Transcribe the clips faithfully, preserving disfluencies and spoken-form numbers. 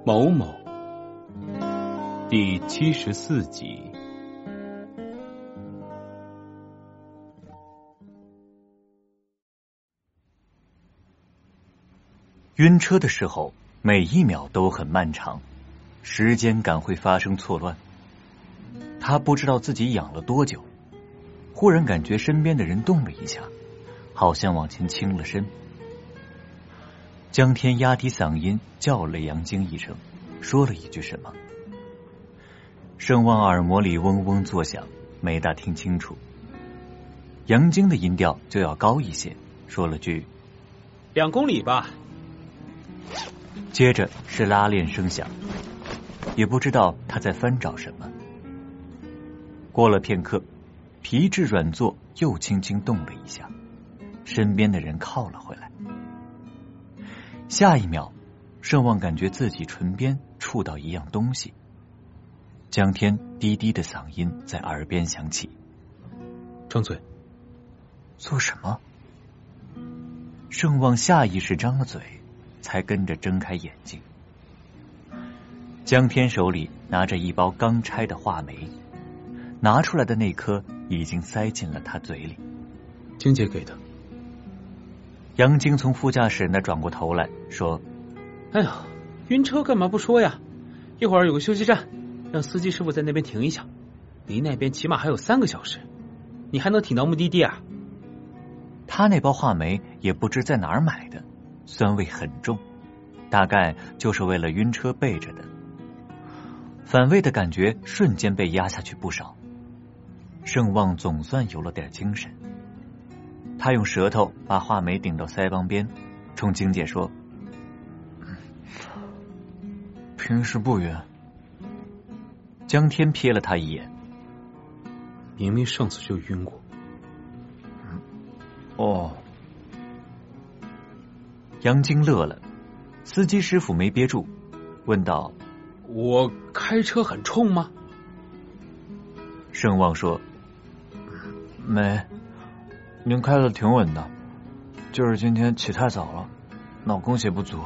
某某第七十四集。 晕车的时候，每一秒都很漫长，时间感会发生错乱。他不知道自己仰了多久，忽然感觉身边的人动了一下，好像往前倾了身。江天压低嗓音叫了杨晶一声，说了一句什么。盛望耳膜里嗡嗡作响，没大听清楚。杨晶的音调就要高一些，说了句两公里吧。 接着是拉链声响，也不知道他在翻找什么。过了片刻，皮质软座又轻轻动了一下，身边的人靠了回来。下一秒，盛望感觉自己唇边触到一样东西，江天低低的嗓音在耳边响起： 张嘴。 做什么？盛望下意识张了嘴，才跟着睁开眼睛。江天手里拿着一包刚拆的话梅，拿出来的那颗已经塞进了他嘴里。 晶姐给的。 杨晶从副驾驶那转过头来说： 哎呀，晕车干嘛不说呀？一会儿有个休息站，让司机师傅在那边停一下，离那边起码还有三个小时，你还能挺到目的地啊？ 他那包话梅也不知在哪儿买的，酸味很重，大概就是为了晕车备着的。反胃的感觉瞬间被压下去不少，盛望总算有了点精神。他用舌头把话梅顶到腮帮边，冲晶姐说：平时不晕。江天瞥了他一眼： 明明上次就晕过。 哦。杨晶乐了，司机师傅没憋住，问道： 我开车很冲吗？ 盛望说：没，您开的挺稳的，就是今天起太早了，脑供血不足。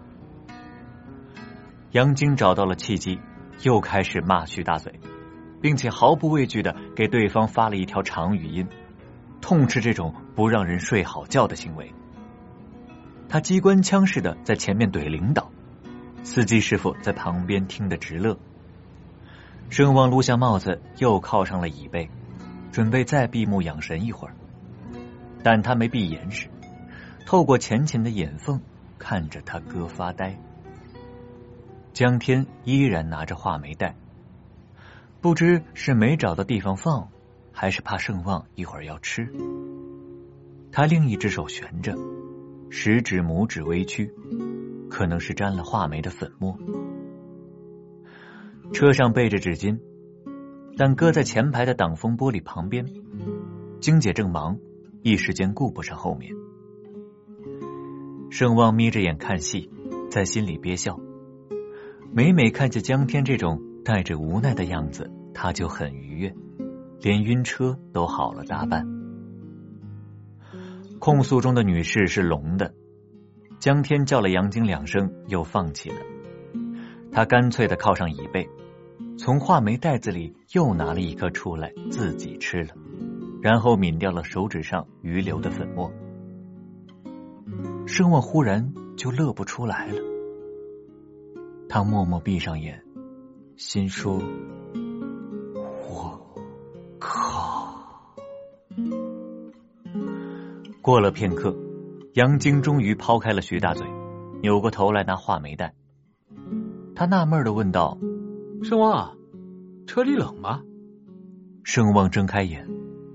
杨晶找到了契机，又开始骂徐大嘴，并且毫不畏惧的给对方发了一条长语音，痛斥这种不让人睡好觉的行为。他机关枪似的在前面怼领导，司机师傅在旁边听得直乐。盛望撸下帽子，又靠上了椅背，准备再闭目养神一会儿。但他没闭严实，透过浅浅的眼缝看着他哥发呆。江天依然拿着话梅袋，不知是没找到地方放，还是怕盛望一会儿要吃。他另一只手悬着，食指拇指微曲，可能是沾了话梅的粉末。车上备着纸巾，但搁在前排的挡风玻璃旁边，晶姐正忙，一时间顾不上后面。盛望眯着眼看戏，在心里憋笑。每每看见江天这种带着无奈的样子，他就很愉悦，连晕车都好了大半。控诉中的女士是聋的，江天叫了杨晶两声，又放弃了。他干脆的靠上椅背，从话梅袋子里又拿了一颗出来，自己吃了，然后抿掉了手指上余留的粉末。盛望忽然就乐不出来了，他默默闭上眼，心说：我靠。过了片刻，杨晶终于抛开了徐大嘴，扭过头来拿话梅袋。他纳闷的问道： 盛望啊，车里冷吗？ 盛望睁开眼：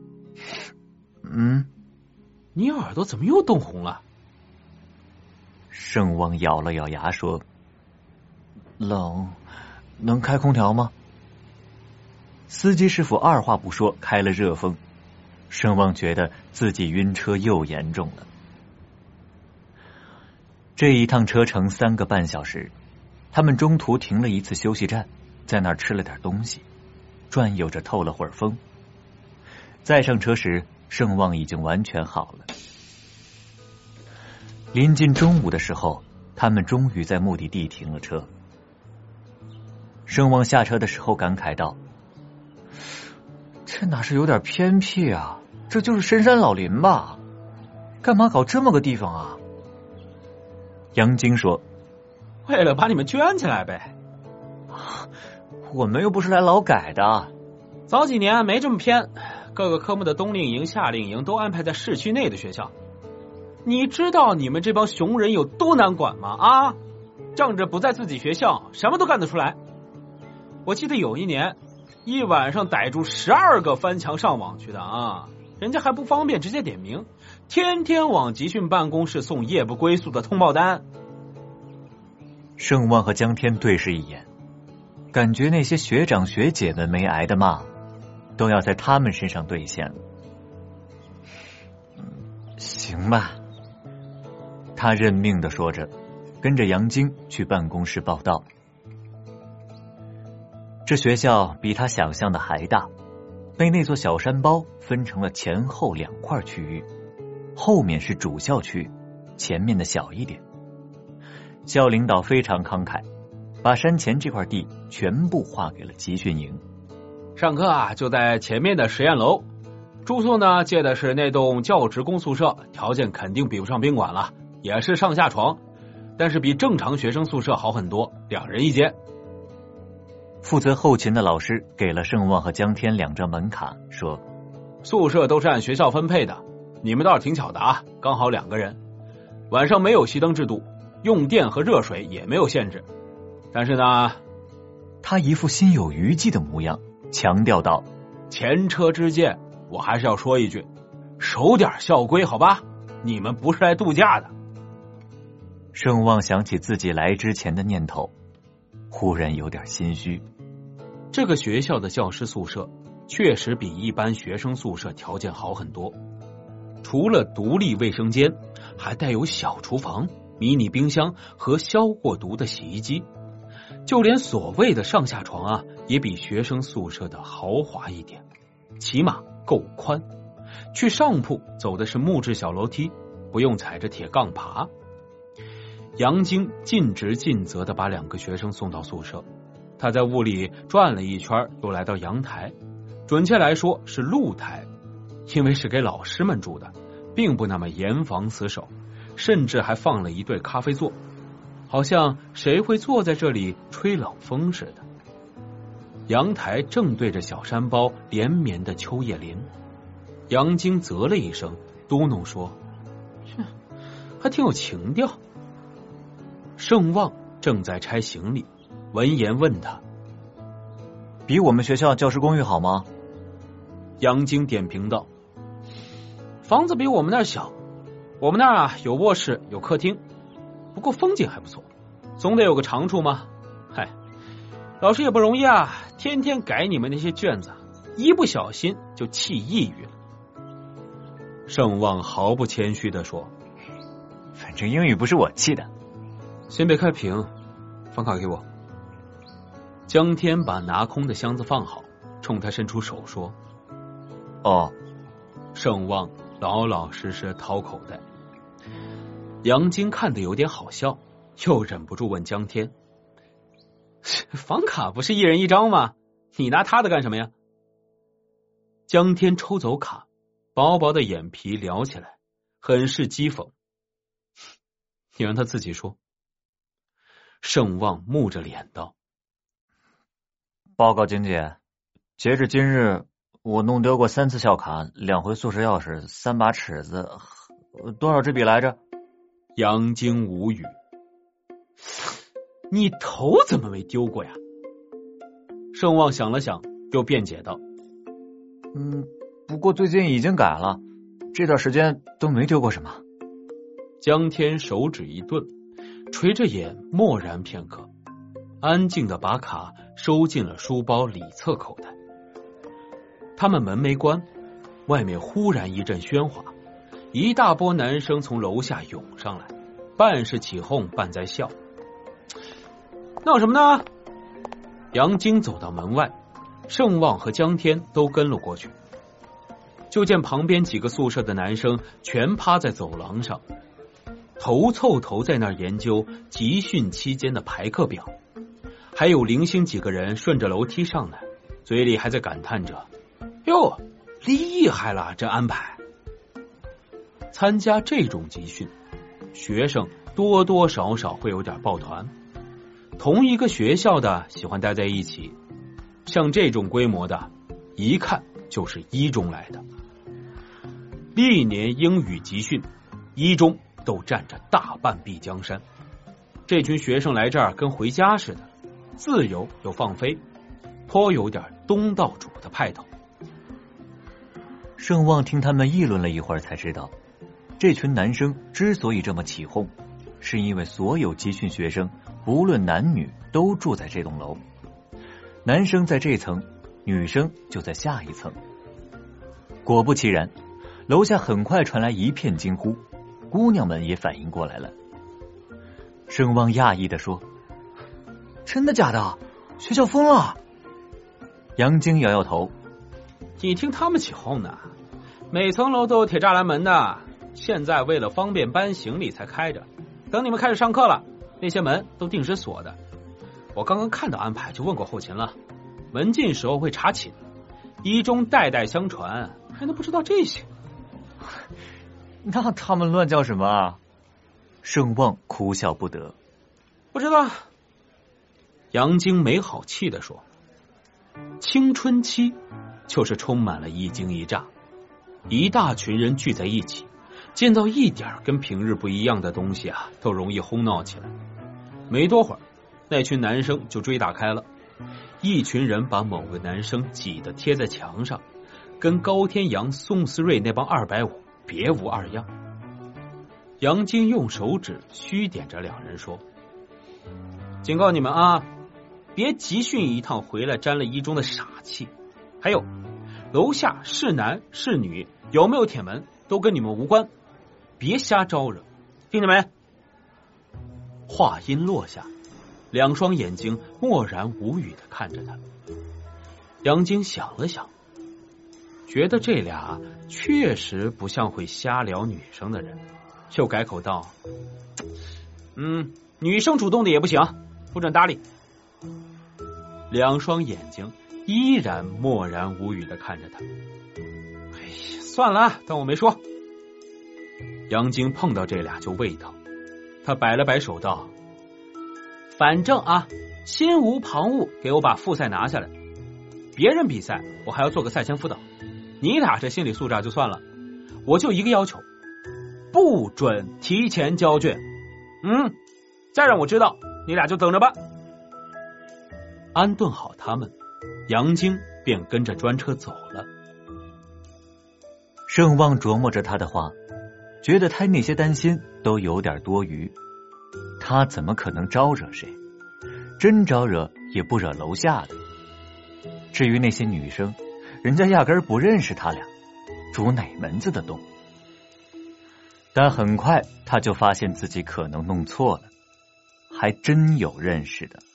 嗯。 你耳朵怎么又冻红了？ 盛望咬了咬牙说：冷，能开空调吗？司机师傅二话不说开了热风，盛望觉得自己晕车又严重了。这一趟车程三个半小时，他们中途停了一次休息站，在那儿吃了点东西，转悠着透了会儿风。再上车时，盛望已经完全好了。临近中午的时候，他们终于在目的地停了车。 盛旺下车的时候感慨道：“这哪是有点偏僻啊，这就是深山老林吧？干嘛搞这么个地方啊？”杨晶说：“ 为了把你们圈起来呗。” 我们又不是来劳改的。 早几年没这么偏，各个科目的冬令营、夏令营都安排在市区内的学校。你知道你们这帮熊人有多难管吗？啊，仗着不在自己学校，什么都干得出来。我记得有一年，一晚上逮住十二个翻墙上网去的啊，人家还不方便直接点名，天天往集训办公室送夜不归宿的通报单。 盛旺和江天对视一眼，感觉那些学长学姐们没挨的骂，都要在他们身上兑现了。行吧，他认命的说着，跟着杨晶去办公室报到。这学校比他想象的还大，被那座小山包分成了前后两块区域，后面是主校区，前面的小一点。校领导非常慷慨，把山前这块地全部划给了集训营。 上课啊就在前面的实验楼，住宿呢借的是那栋教职工宿舍，条件肯定比不上宾馆了，也是上下床，但是比正常学生宿舍好很多，两人一间。 负责后勤的老师给了盛旺和江天两张门卡，说宿舍都是按学校分配的，你们倒是挺巧的啊，刚好两个人。晚上没有熄灯制度，用电和热水也没有限制，但是呢， 他一副心有余悸的模样，强调道： 前车之鉴，我还是要说一句，守点校规好吧，你们不是来度假的。 盛旺想起自己来之前的念头，忽然有点心虚。 这个学校的教师宿舍确实比一般学生宿舍条件好很多，除了独立卫生间，还带有小厨房、迷你冰箱和消过毒的洗衣机，就连所谓的上下床啊，也比学生宿舍的豪华一点，起码够宽。去上铺走的是木质小楼梯，不用踩着铁杠爬。杨晶尽职尽责地把两个学生送到宿舍，他在屋里转了一圈，又来到阳台，准确来说是露台，因为是给老师们住的，并不那么严防死守，甚至还放了一对咖啡座，好像谁会坐在这里吹冷风似的。阳台正对着小山包连绵的秋叶林，杨晶啧了一声，嘟哝说：“还挺有情调。”盛旺正在拆行李，闻言问他：“ 比我们学校教师公寓好吗？” 杨晶点评道：“房子比我们那儿小，我们那儿啊有卧室有客厅，不过风景还不错，总得有个长处嘛。嗨，老师也不容易啊，天天改你们那些卷子，一不小心就气抑郁了。”盛旺毫不谦虚地说：“ 反正英语不是我气的。” 先别开屏，房卡给我。江天把拿空的箱子放好，冲他伸出手说：“ 哦。” 盛旺老老实实掏口袋。杨晶看得有点好笑，又忍不住问江天：“房卡不是一人一张吗？你拿他的干什么呀？”江天抽走卡，薄薄的眼皮撩起来，很是讥讽：“你让他自己说。”盛旺木着脸道：“ 报告经姐，截至今日，我弄丢过三次校卡，两回宿舍钥匙，三把尺子，多少支笔来着？” 杨晶无语：“你头怎么没丢过呀？”盛旺想了想，又辩解道：“ 嗯，不过最近已经改了，这段时间都没丢过什么。” 江天手指一顿，垂着眼默然片刻，安静的把卡收进了书包里侧口袋。他们门没关，外面忽然一阵喧哗，一大波男生从楼下涌上来，半是起哄半在笑。闹什么呢？杨晶走到门外，盛旺和江天都跟了过去。就见旁边几个宿舍的男生全趴在走廊上，头凑头在那儿研究集训期间的排课表， 还有零星几个人顺着楼梯上来，嘴里还在感叹着：“哟，厉害了，这安排！”参加这种集训，学生多多少少会有点抱团。同一个学校的喜欢待在一起，像这种规模的，一看就是一中来的。历年英语集训，一中都占着大半壁江山。这群学生来这儿跟回家似的，自由又放飞，颇有点东道主的派头。 盛旺听他们议论了一会儿，才知道这群男生之所以这么起哄，是因为所有集训学生不论男女都住在这栋楼，男生在这层，女生就在下一层。果不其然，楼下很快传来一片惊呼，姑娘们也反应过来了。盛旺讶异地说：“真的假的？学校疯了？”杨晶摇摇头：“ 你听他们起哄呢，每层楼都有铁栅栏门的，现在为了方便搬行李才开着，等你们开始上课了，那些门都定时锁的。我刚刚看到安排就问过后勤了，门禁时候会查寝，一中代代相传，还能不知道这些？” 那他们乱叫什么啊？盛旺哭笑不得。 不知道。杨晶没好气地说：“青春期就是充满了一惊一乍，一大群人聚在一起，见到一点跟平日不一样的东西啊，都容易哄闹起来。没多会儿，那群男生就追打开了，一群人把某个男生挤得贴在墙上，跟高天阳、宋思瑞那帮二百五别无二样。杨晶用手指虚点着两人说：“警告你们啊，别集训一趟回来沾了一中的傻气。还有，楼下是男是女，有没有铁门都跟你们无关，别瞎招惹，听见没？”话音落下，两双眼睛默然无语的看着他。杨晶想了想，觉得这俩确实不像会瞎聊女生的人，就改口道：“嗯，女生主动的也不行，不准搭理。”两双眼睛依然默然无语的看着他。哎呀，算了，当我没说。杨晶碰到这俩就胃疼，他摆了摆手道：“反正啊，心无旁骛，给我把复赛拿下来。别人比赛我还要做个赛前辅导，你俩这心理素质就算了，我就一个要求，不准提前交卷。嗯，再让我知道，你俩就等着吧。”安顿好他们，杨晶便跟着专车走了。 盛旺琢磨着他的话，觉得他那些担心都有点多余。他怎么可能招惹谁？真招惹也不惹楼下的。至于那些女生，人家压根儿不认识他俩，住哪门子的洞？但很快他就发现自己可能弄错了，还真有认识的。